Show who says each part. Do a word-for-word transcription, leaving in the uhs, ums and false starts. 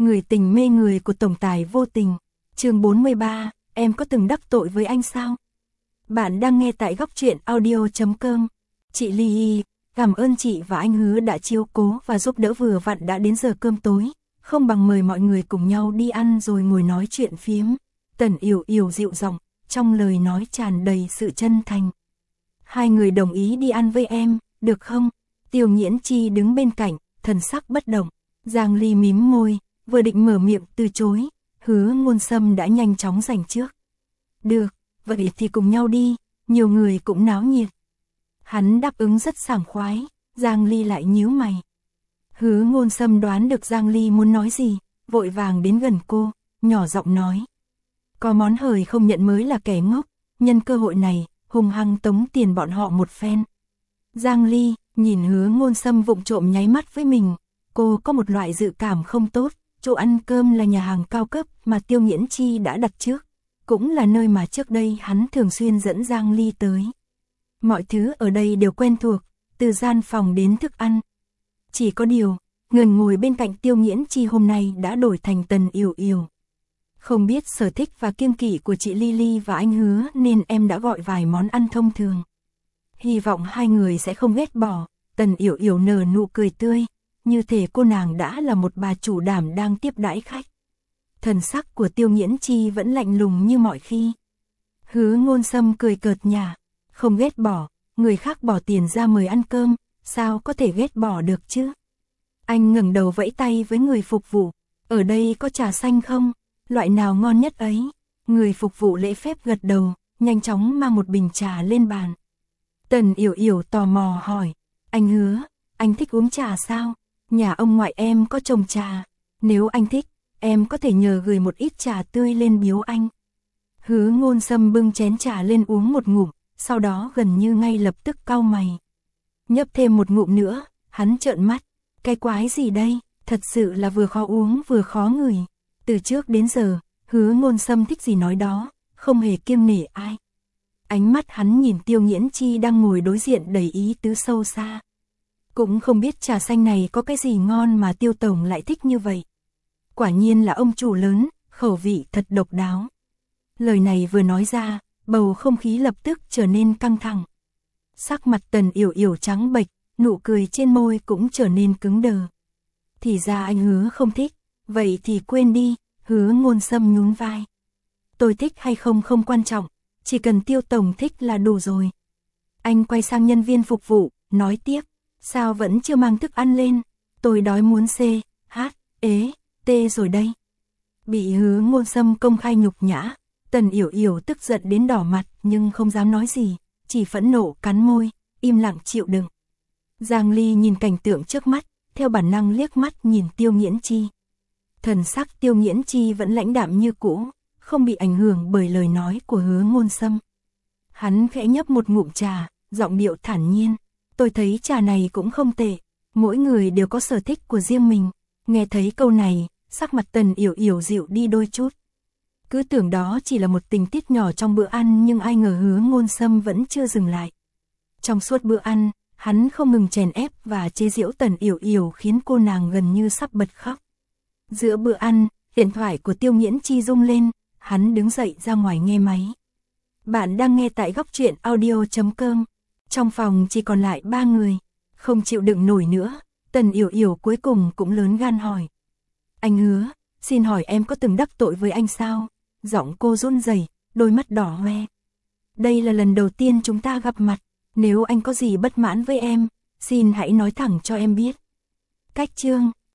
Speaker 1: Người tình mê người của tổng tài vô tình. Chương bốn mươi ba, em có từng đắc tội với anh sao? Bạn đang nghe tại góc truyện audio chấm com. Chị Ly, cảm ơn chị và anh Hứa đã chiếu cố và giúp đỡ, vừa vặn đã đến giờ cơm tối, không bằng mời mọi người cùng nhau đi ăn rồi ngồi nói chuyện phiếm. Tần Yểu Yểu dịu giọng, trong lời nói tràn đầy sự chân thành. Hai người đồng ý đi ăn với em, được không? Tiêu Nghiễn Chi đứng bên cạnh, thần sắc bất động. Giang Ly mím môi, vừa định mở miệng từ chối, Hứa Ngôn Sâm đã nhanh chóng giành trước. Được, vậy thì cùng nhau đi, nhiều người cũng náo nhiệt. Hắn đáp ứng rất sảng khoái, Giang Ly lại nhíu mày. Hứa Ngôn Sâm đoán được Giang Ly muốn nói gì, vội vàng đến gần cô, nhỏ giọng nói. Có món hời không nhận mới là kẻ ngốc, nhân cơ hội này, hung hăng tống tiền bọn họ một phen. Giang Ly, nhìn Hứa Ngôn Sâm vụng trộm nháy mắt với mình, cô có một loại dự cảm không tốt, chỗ ăn cơm là nhà hàng cao cấp mà Tiêu Nghiễn Chi đã đặt trước, cũng là nơi mà trước đây hắn thường xuyên dẫn Giang Ly tới. Mọi thứ ở đây đều quen thuộc, từ gian phòng đến thức ăn. Chỉ có điều, người ngồi bên cạnh Tiêu Nghiễn Chi hôm nay đã đổi thành Tần Yểu Yểu. Không biết sở thích và kiêng kỵ của chị Lily và anh Hứa nên em đã gọi vài món ăn thông thường. Hy vọng hai người sẽ không ghét bỏ. Tần Yểu Yểu nở nụ cười tươi, như thể cô nàng đã là một bà chủ đảm đang tiếp đãi khách. Thần sắc của Tiêu Nghiễn Chi vẫn lạnh lùng như mọi khi. Hứa Ngôn Sâm cười cợt nhả, không ghét bỏ, người khác bỏ tiền ra mời ăn cơm, sao có thể ghét bỏ được chứ? Anh ngẩng đầu vẫy tay với người phục vụ, ở đây có trà xanh không? Loại nào ngon nhất ấy? Người phục vụ lễ phép gật đầu, nhanh chóng mang một bình trà lên bàn. Tần Yểu Yểu tò mò hỏi, anh Hứa, anh thích uống trà sao? Nhà ông ngoại em có trồng trà, nếu anh thích, em có thể nhờ gửi một ít trà tươi lên biếu anh. Hứa Ngôn Sâm bưng chén trà lên uống một ngụm, sau đó gần như ngay lập tức cau mày. Nhấp thêm một ngụm nữa, hắn trợn mắt, cái quái gì đây, thật sự là vừa khó uống vừa khó ngửi. Từ trước đến giờ, Hứa Ngôn Sâm thích gì nói đó, không hề kiêng nể ai. Ánh mắt hắn nhìn Tiêu Nghiễn Chi đang ngồi đối diện đầy ý tứ sâu xa. Cũng không biết trà xanh này có cái gì ngon mà Tiêu Tổng lại thích như vậy. Quả nhiên là ông chủ lớn, khẩu vị thật độc đáo. Lời này vừa nói ra, bầu không khí lập tức trở nên căng thẳng. Sắc mặt Tần Yểu Yểu trắng bệch, nụ cười trên môi cũng trở nên cứng đờ. Thì ra anh Hứa không thích, vậy thì quên đi. Hứa Ngôn Sâm nhún vai. Tôi thích hay không không quan trọng, chỉ cần Tiêu Tổng thích là đủ rồi. Anh quay sang nhân viên phục vụ, nói tiếp, sao vẫn chưa mang thức ăn lên, tôi đói muốn C, H, ế, T rồi đây. Bị Hứa Ngôn Sâm công khai nhục nhã, Tần Yểu Yểu tức giận đến đỏ mặt nhưng không dám nói gì, chỉ phẫn nộ cắn môi, im lặng chịu đựng. Giang Ly nhìn cảnh tượng trước mắt, theo bản năng liếc mắt nhìn Tiêu Nghiễn Chi. Thần sắc Tiêu Nghiễn Chi vẫn lãnh đạm như cũ, không bị ảnh hưởng bởi lời nói của Hứa Ngôn Sâm. Hắn khẽ nhấp một ngụm trà, giọng điệu thản nhiên, tôi thấy trà này cũng không tệ, mỗi người đều có sở thích của riêng mình. Nghe thấy câu này, sắc mặt Tần Yểu Yểu dịu đi đôi chút. Cứ tưởng đó chỉ là một tình tiết nhỏ trong bữa ăn, nhưng ai ngờ Hứa Ngôn Sâm vẫn chưa dừng lại. Trong suốt bữa ăn, hắn không ngừng chèn ép và chế giễu Tần Yểu Yểu khiến cô nàng gần như sắp bật khóc. Giữa bữa ăn, điện thoại của Tiêu Nghiễn Chi rung lên, hắn đứng dậy ra ngoài nghe máy. Bạn đang nghe tại góc truyện audio chấm com. Trong phòng chỉ còn lại ba người, không chịu đựng nổi nữa, Tần Yểu Yểu cuối cùng cũng lớn gan hỏi. Anh Hứa, xin hỏi em có từng đắc tội với anh sao? Giọng cô run rẩy, đôi mắt đỏ hoe. Đây là lần đầu tiên chúng ta gặp mặt, nếu anh có gì bất mãn với em, xin hãy nói thẳng cho em biết. Cách chương